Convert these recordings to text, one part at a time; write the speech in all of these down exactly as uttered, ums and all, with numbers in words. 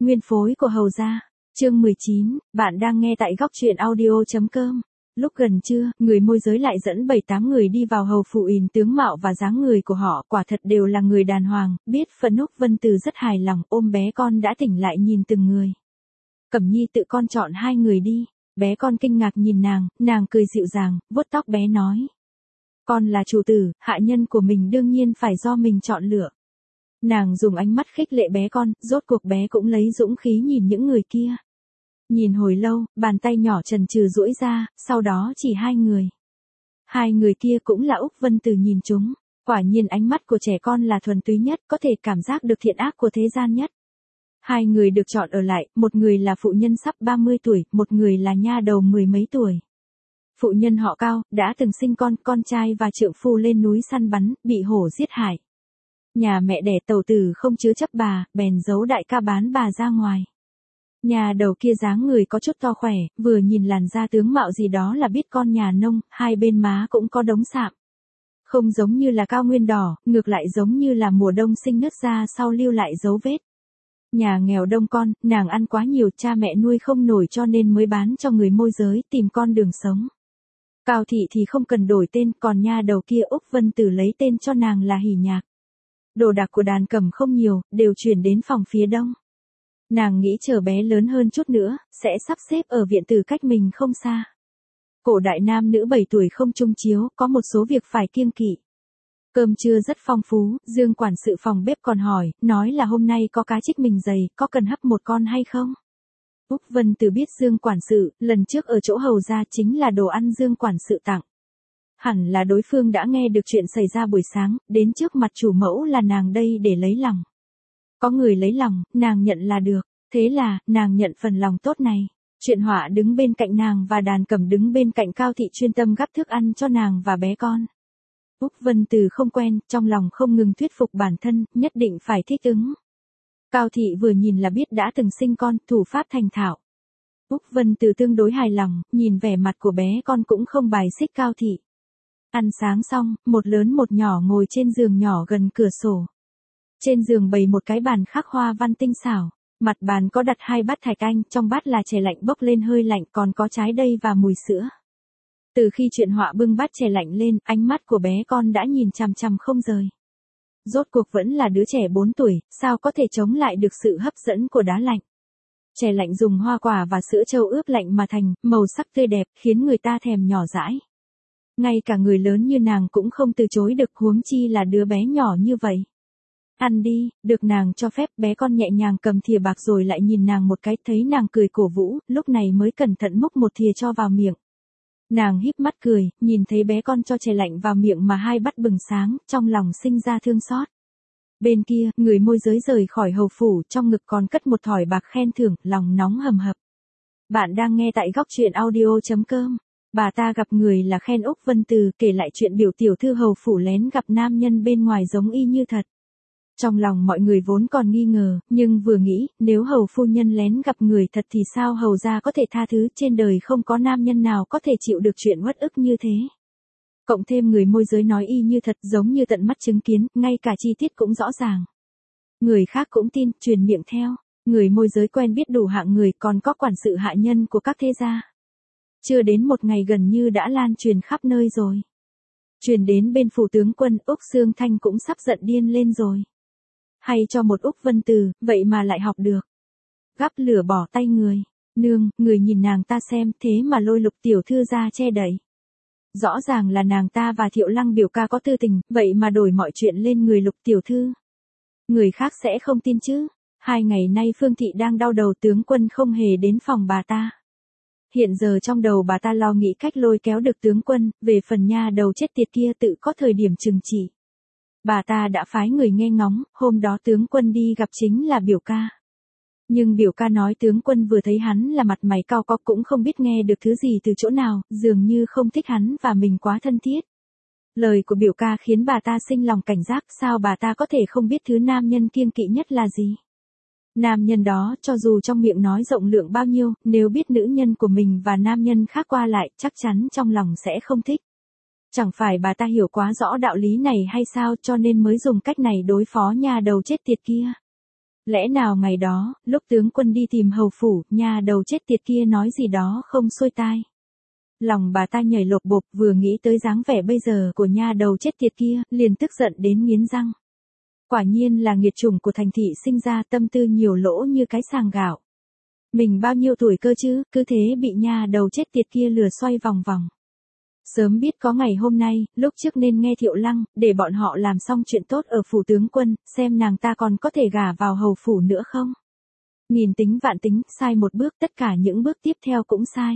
Nguyên phối của Hầu gia. Chương mười chín, bạn đang nghe tại góc truyện audio chấm com. Lúc gần trưa, người môi giới lại dẫn bảy tám người đi vào hầu phủ ỉn tướng mạo và dáng người của họ quả thật đều là người đàng hoàng, biết phân Úc Vân Từ rất hài lòng, ôm bé con đã tỉnh lại nhìn từng người. Cẩm Nhi tự con chọn hai người đi, bé con kinh ngạc nhìn nàng, nàng cười dịu dàng, vuốt tóc bé nói. Con là chủ tử, hạ nhân của mình đương nhiên phải do mình chọn lựa. Nàng dùng ánh mắt khích lệ bé con, rốt cuộc bé cũng lấy dũng khí nhìn những người kia. Nhìn hồi lâu, bàn tay nhỏ trần trừ duỗi ra, sau đó chỉ hai người. Hai người kia cũng là Úc Vân Từ nhìn chúng, quả nhiên ánh mắt của trẻ con là thuần túy nhất, có thể cảm giác được thiện ác của thế gian nhất. Hai người được chọn ở lại, một người là phụ nhân sắp ba mươi tuổi, một người là nha đầu mười mấy tuổi. Phụ nhân họ Cao, đã từng sinh con, con trai và trượng phu lên núi săn bắn, bị hổ giết hại. Nhà mẹ đẻ tẩu tử không chứa chấp bà, bèn giấu đại ca bán bà ra ngoài. Nhà đầu kia dáng người có chút to khỏe, vừa nhìn làn da tướng mạo gì đó là biết con nhà nông, hai bên má cũng có đống sạm. Không giống như là cao nguyên đỏ, ngược lại giống như là mùa đông sinh nứt ra sau lưu lại dấu vết. Nhà nghèo đông con, nàng ăn quá nhiều, cha mẹ nuôi không nổi cho nên mới bán cho người môi giới tìm con đường sống. Cao thị thì không cần đổi tên, còn nha đầu kia Úc Vân Từ lấy tên cho nàng là Hỉ Nhạc. Đồ đạc của đàn Cẩm không nhiều, đều chuyển đến phòng phía đông. Nàng nghĩ chờ bé lớn hơn chút nữa, sẽ sắp xếp ở viện tử cách mình không xa. Cổ đại nam nữ bảy tuổi không chung chiếu, có một số việc phải kiêng kỵ. Cơm trưa rất phong phú, Dương quản sự phòng bếp còn hỏi, nói là hôm nay có cá trích mình dày, có cần hấp một con hay không? Úc Vân Từ biết Dương quản sự, lần trước ở chỗ hầu gia chính là đồ ăn Dương quản sự tặng. Hẳn là đối phương đã nghe được chuyện xảy ra buổi sáng, đến trước mặt chủ mẫu là nàng đây để lấy lòng. Có người lấy lòng, nàng nhận là được, thế là, nàng nhận phần lòng tốt này. Chuyện Họa đứng bên cạnh nàng và đàn Cẩm đứng bên cạnh Cao thị chuyên tâm gắp thức ăn cho nàng và bé con. Úc Vân Từ không quen, trong lòng không ngừng thuyết phục bản thân, nhất định phải thích ứng. Cao thị vừa nhìn là biết đã từng sinh con, thủ pháp thành thạo. Úc Vân Từ tương đối hài lòng, nhìn vẻ mặt của bé con cũng không bài xích Cao thị. Ăn sáng xong, một lớn một nhỏ ngồi trên giường nhỏ gần cửa sổ. Trên giường bày một cái bàn khắc hoa văn tinh xảo, mặt bàn có đặt hai bát thạch anh, trong bát là chè lạnh bốc lên hơi lạnh, còn có trái cây và mùi sữa. Từ khi Chuyện Họa bưng bát chè lạnh lên, ánh mắt của bé con đã nhìn chằm chằm không rời. Rốt cuộc vẫn là đứa trẻ bốn tuổi, sao có thể chống lại được sự hấp dẫn của đá lạnh. Chè lạnh dùng hoa quả và sữa trâu ướp lạnh mà thành, màu sắc tươi đẹp, khiến người ta thèm nhỏ dãi. Ngay cả người lớn như nàng cũng không từ chối được, huống chi là đứa bé nhỏ như vậy. Ăn đi, được nàng cho phép, bé con nhẹ nhàng cầm thìa bạc rồi lại nhìn nàng một cái, thấy nàng cười cổ vũ, lúc này mới cẩn thận múc một thìa cho vào miệng. Nàng híp mắt cười, nhìn thấy bé con cho chè lạnh vào miệng mà hai bát bừng sáng, trong lòng sinh ra thương xót. Bên kia, người môi giới rời khỏi hầu phủ, trong ngực còn cất một thỏi bạc khen thưởng, lòng nóng hầm hập. Bạn đang nghe tại góc truyện audio chấm com. Bà ta gặp người là khen Úc Vân Từ, kể lại chuyện biểu tiểu thư hầu phủ lén gặp nam nhân bên ngoài giống y như thật. Trong lòng mọi người vốn còn nghi ngờ, nhưng vừa nghĩ, nếu hầu phu nhân lén gặp người thật thì sao hầu gia có thể tha thứ, trên đời không có nam nhân nào có thể chịu được chuyện uất ức như thế. Cộng thêm người môi giới nói y như thật, giống như tận mắt chứng kiến, ngay cả chi tiết cũng rõ ràng. Người khác cũng tin, truyền miệng theo, người môi giới quen biết đủ hạng người, còn có quản sự hạ nhân của các thế gia. Chưa đến một ngày gần như đã lan truyền khắp nơi rồi. Truyền đến bên phủ tướng quân, Úc Sương Thanh cũng sắp giận điên lên rồi. Hay cho một Úc Vân Từ, vậy mà lại học được. Gắp lửa bỏ tay người. Nương, người nhìn nàng ta xem, thế mà lôi Lục tiểu thư ra che đậy. Rõ ràng là nàng ta và Thiệu Lăng biểu ca có tư tình, vậy mà đổi mọi chuyện lên người Lục tiểu thư. Người khác sẽ không tin chứ. Hai ngày nay Phương Thị đang đau đầu, tướng quân không hề đến phòng bà ta. Hiện giờ trong đầu bà ta lo nghĩ cách lôi kéo được tướng quân, về phần nha đầu chết tiệt kia tự có thời điểm trừng trị. Bà ta đã phái người nghe ngóng, hôm đó tướng quân đi gặp chính là biểu ca. Nhưng biểu ca nói tướng quân vừa thấy hắn là mặt mày cau có, cũng không biết nghe được thứ gì từ chỗ nào, dường như không thích hắn và mình quá thân thiết. Lời của biểu ca khiến bà ta sinh lòng cảnh giác, sao bà ta có thể không biết thứ nam nhân kiêng kỵ nhất là gì. Nam nhân đó, cho dù trong miệng nói rộng lượng bao nhiêu, nếu biết nữ nhân của mình và nam nhân khác qua lại, chắc chắn trong lòng sẽ không thích. Chẳng phải bà ta hiểu quá rõ đạo lý này hay sao, cho nên mới dùng cách này đối phó nhà đầu chết tiệt kia. Lẽ nào ngày đó, lúc tướng quân đi tìm hầu phủ, nhà đầu chết tiệt kia nói gì đó không xuôi tai. Lòng bà ta nhảy lột bột, vừa nghĩ tới dáng vẻ bây giờ của nha đầu chết tiệt kia, liền tức giận đến nghiến răng. Quả nhiên là nghiệt chủng của thành thị sinh ra, tâm tư nhiều lỗ như cái sàng gạo. Mình bao nhiêu tuổi cơ chứ, cứ thế bị nha đầu chết tiệt kia lừa xoay vòng vòng. Sớm biết có ngày hôm nay, lúc trước nên nghe Thiệu Lăng, để bọn họ làm xong chuyện tốt ở phủ tướng quân, xem nàng ta còn có thể gả vào hầu phủ nữa không. Nghìn tính vạn tính, sai một bước, tất cả những bước tiếp theo cũng sai.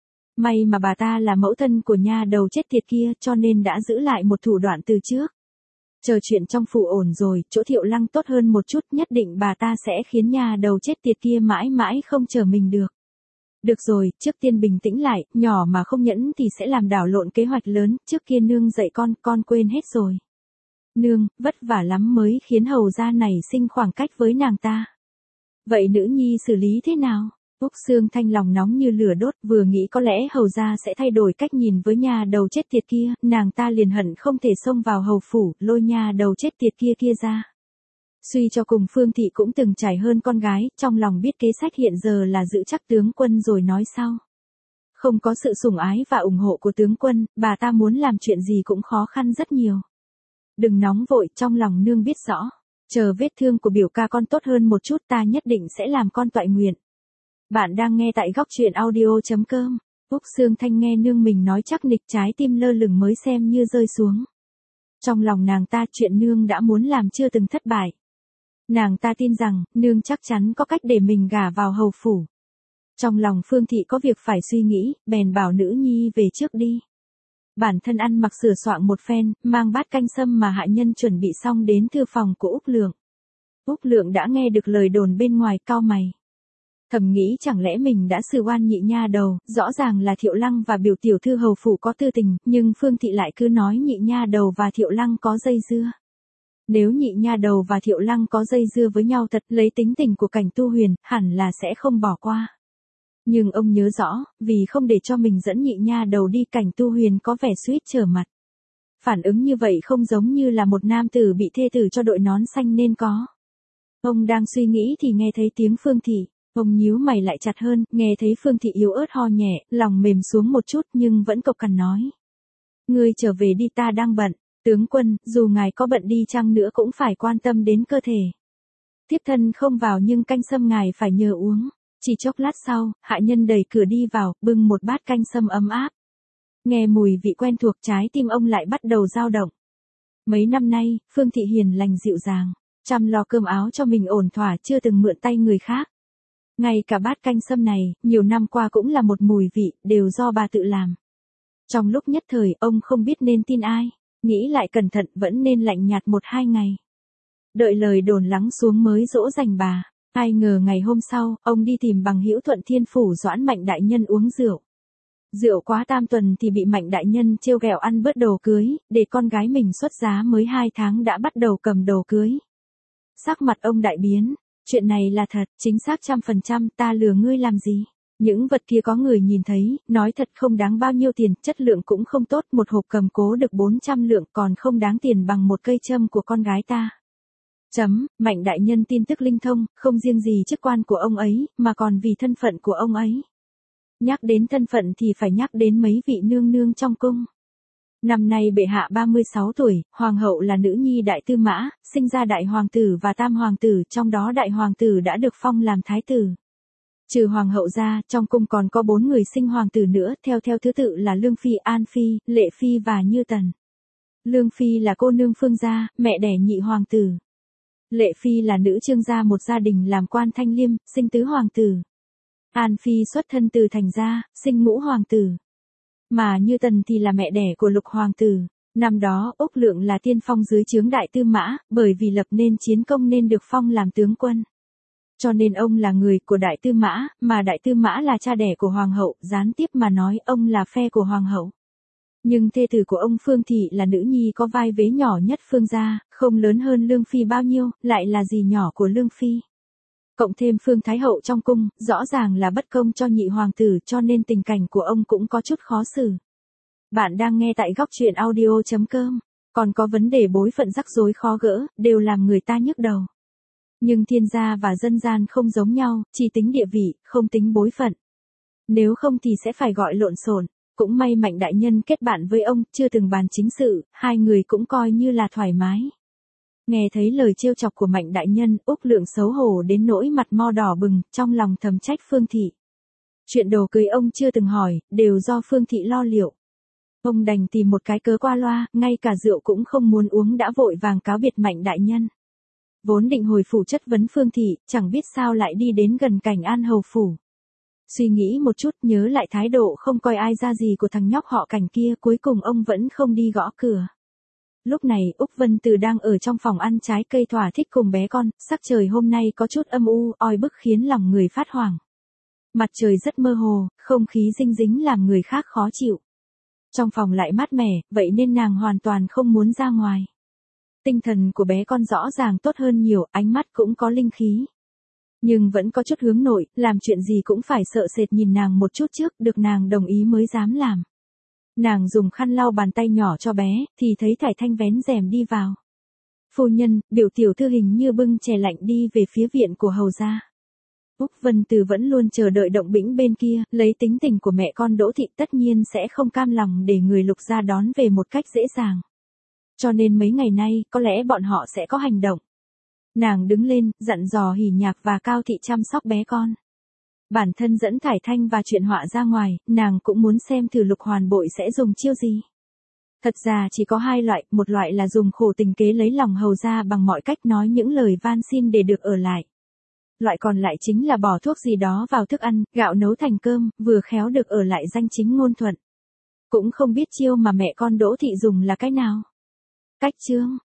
May mà bà ta là mẫu thân của nha đầu chết tiệt kia, cho nên đã giữ lại một thủ đoạn từ trước. Chờ chuyện trong phủ ổn rồi, chỗ Thiệu Lăng tốt hơn một chút, nhất định bà ta sẽ khiến nha đầu chết tiệt kia mãi mãi không chờ mình được. Được rồi, trước tiên bình tĩnh lại, nhỏ mà không nhẫn thì sẽ làm đảo lộn kế hoạch lớn, trước kia nương dạy con, con quên hết rồi. Nương, vất vả lắm mới khiến hầu gia này sinh khoảng cách với nàng ta. Vậy nữ nhi xử lý thế nào? Úc Sương Thanh lòng nóng như lửa đốt, vừa nghĩ có lẽ hầu gia sẽ thay đổi cách nhìn với nha đầu chết tiệt kia, nàng ta liền hận không thể xông vào hầu phủ, lôi nha đầu chết tiệt kia kia ra. Suy cho cùng Phương Thị cũng từng trải hơn con gái, trong lòng biết kế sách hiện giờ là giữ chắc tướng quân rồi nói sau. Không có sự sủng ái và ủng hộ của tướng quân, bà ta muốn làm chuyện gì cũng khó khăn rất nhiều. Đừng nóng vội, trong lòng nương biết rõ. Chờ vết thương của biểu ca con tốt hơn một chút, ta nhất định sẽ làm con toại nguyện. Bạn đang nghe tại góc truyện audio chấm com. Úc Sương Thanh nghe nương mình nói chắc nịch, trái tim lơ lửng mới xem như rơi xuống. Trong lòng nàng ta chuyện nương đã muốn làm chưa từng thất bại. Nàng ta tin rằng, nương chắc chắn có cách để mình gả vào hầu phủ. Trong lòng Phương Thị có việc phải suy nghĩ, bèn bảo nữ nhi về trước đi. Bản thân ăn mặc sửa soạn một phen, mang bát canh sâm mà hạ nhân chuẩn bị xong đến thư phòng của Úc Lượng. Úc Lượng đã nghe được lời đồn bên ngoài, cau mày. Thầm nghĩ chẳng lẽ mình đã xử oan nhị nha đầu, rõ ràng là Thiệu Lăng và biểu tiểu thư hầu phủ có tư tình, nhưng Phương Thị lại cứ nói nhị nha đầu và Thiệu Lăng có dây dưa. Nếu nhị nha đầu và Thiệu Lăng có dây dưa với nhau thật, lấy tính tình của Cảnh Tu Huyền, hẳn là sẽ không bỏ qua. Nhưng ông nhớ rõ, vì không để cho mình dẫn nhị nha đầu đi, Cảnh Tu Huyền có vẻ suýt trở mặt. Phản ứng như vậy không giống như là một nam tử bị thê tử cho đội nón xanh nên có. Ông đang suy nghĩ thì nghe thấy tiếng Phương Thị. Ông nhíu mày lại chặt hơn, nghe thấy Phương Thị yếu ớt ho nhẹ, lòng mềm xuống một chút nhưng vẫn cộc cằn nói. Ngươi trở về đi, ta đang bận. Tướng quân, dù ngài có bận đi chăng nữa cũng phải quan tâm đến cơ thể. Thiếp thân không vào nhưng canh sâm ngài phải nhờ uống. Chỉ chốc lát sau, hạ nhân đẩy cửa đi vào, bưng một bát canh sâm ấm áp. Nghe mùi vị quen thuộc, trái tim ông lại bắt đầu dao động. Mấy năm nay, Phương Thị hiền lành dịu dàng, chăm lo cơm áo cho mình ổn thỏa, chưa từng mượn tay người khác. Ngay cả bát canh sâm này, nhiều năm qua cũng là một mùi vị, đều do bà tự làm. Trong lúc nhất thời, ông không biết nên tin ai, nghĩ lại cẩn thận vẫn nên lạnh nhạt một hai ngày. Đợi lời đồn lắng xuống mới dỗ dành bà. Ai ngờ ngày hôm sau, ông đi tìm bằng hữu Thuận Thiên Phủ Doãn Mạnh đại nhân uống rượu. Rượu quá tam tuần thì bị Mạnh đại nhân trêu ghẹo ăn bớt đồ cưới, để con gái mình xuất giá mới hai tháng đã bắt đầu cầm đồ cưới. Sắc mặt ông đại biến. Chuyện này là thật, chính xác trăm phần trăm, ta lừa ngươi làm gì? Những vật kia có người nhìn thấy, nói thật không đáng bao nhiêu tiền, chất lượng cũng không tốt, một hộp cầm cố được bốn trăm lượng còn không đáng tiền bằng một cây châm của con gái ta. Chấm, Mạnh đại nhân tin tức linh thông, không riêng gì chức quan của ông ấy, mà còn vì thân phận của ông ấy. Nhắc đến thân phận thì phải nhắc đến mấy vị nương nương trong cung. Năm nay bệ hạ ba mươi sáu tuổi, hoàng hậu là nữ nhi đại tư mã, sinh ra đại hoàng tử và tam hoàng tử, trong đó đại hoàng tử đã được phong làm thái tử. Trừ hoàng hậu ra, trong cung còn có bốn người sinh hoàng tử nữa, theo theo thứ tự là Lương Phi, An Phi, Lệ Phi và Như Tần. Lương Phi là cô nương Phương gia, mẹ đẻ nhị hoàng tử. Lệ Phi là nữ Trương gia, một gia đình làm quan thanh liêm, sinh tứ hoàng tử. An Phi xuất thân từ Thành gia, sinh ngũ hoàng tử. Mà Như Tần thì là mẹ đẻ của lục hoàng tử. Năm đó, Úc Lượng là tiên phong dưới trướng đại tư mã, bởi vì lập nên chiến công nên được phong làm tướng quân. Cho nên ông là người của đại tư mã, mà đại tư mã là cha đẻ của hoàng hậu, gián tiếp mà nói ông là phe của hoàng hậu. Nhưng thê tử của ông Phương Thị là nữ nhi có vai vế nhỏ nhất Phương gia, không lớn hơn Lương Phi bao nhiêu, lại là dì nhỏ của Lương Phi. Cộng thêm Phương Thái Hậu trong cung, rõ ràng là bất công cho nhị hoàng tử, cho nên tình cảnh của ông cũng có chút khó xử. Bạn đang nghe tại góc truyện audio chấm com, còn có vấn đề bối phận rắc rối khó gỡ, đều làm người ta nhức đầu. Nhưng thiên gia và dân gian không giống nhau, chỉ tính địa vị, không tính bối phận. Nếu không thì sẽ phải gọi lộn xộn. Cũng may Mạnh đại nhân kết bạn với ông, chưa từng bàn chính sự, hai người cũng coi như là thoải mái. Nghe thấy lời trêu chọc của Mạnh đại nhân, Úc Lượng xấu hổ đến nỗi mặt mo đỏ bừng, trong lòng thầm trách Phương Thị. Chuyện đồ cưới ông chưa từng hỏi, đều do Phương Thị lo liệu. Ông đành tìm một cái cớ qua loa, ngay cả rượu cũng không muốn uống đã vội vàng cáo biệt Mạnh đại nhân. Vốn định hồi phủ chất vấn Phương Thị, chẳng biết sao lại đi đến gần Cảnh An hầu phủ. Suy nghĩ một chút, nhớ lại thái độ không coi ai ra gì của thằng nhóc họ Cảnh kia, cuối cùng ông vẫn không đi gõ cửa. Lúc này, Úc Vân Từ đang ở trong phòng ăn trái cây thỏa thích cùng bé con, sắc trời hôm nay có chút âm u, oi bức khiến lòng người phát hoảng. Mặt trời rất mơ hồ, không khí dinh dính làm người khác khó chịu. Trong phòng lại mát mẻ, vậy nên nàng hoàn toàn không muốn ra ngoài. Tinh thần của bé con rõ ràng tốt hơn nhiều, ánh mắt cũng có linh khí. Nhưng vẫn có chút hướng nội, làm chuyện gì cũng phải sợ sệt nhìn nàng một chút trước, được nàng đồng ý mới dám làm. Nàng dùng khăn lau bàn tay nhỏ cho bé, thì thấy Thải Thanh vén rèm đi vào. Phu nhân, biểu tiểu thư hình như bưng chè lạnh đi về phía viện của hầu gia. Úc Vân Từ vẫn luôn chờ đợi động bĩnh bên kia, lấy tính tình của mẹ con Đỗ Thị tất nhiên sẽ không cam lòng để người Lục gia đón về một cách dễ dàng. Cho nên mấy ngày nay, có lẽ bọn họ sẽ có hành động. Nàng đứng lên, dặn dò Hỉ Nhạc và Cao Thị chăm sóc bé con. Bản thân dẫn Thải Thanh và Chuyện Họa ra ngoài, nàng cũng muốn xem thử Lục Hoàn Bội sẽ dùng chiêu gì. Thật ra chỉ có hai loại, một loại là dùng khổ tình kế lấy lòng hầu gia bằng mọi cách nói những lời van xin để được ở lại. Loại còn lại chính là bỏ thuốc gì đó vào thức ăn, gạo nấu thành cơm, vừa khéo được ở lại danh chính ngôn thuận. Cũng không biết chiêu mà mẹ con Đỗ Thị dùng là cái nào. Cách chương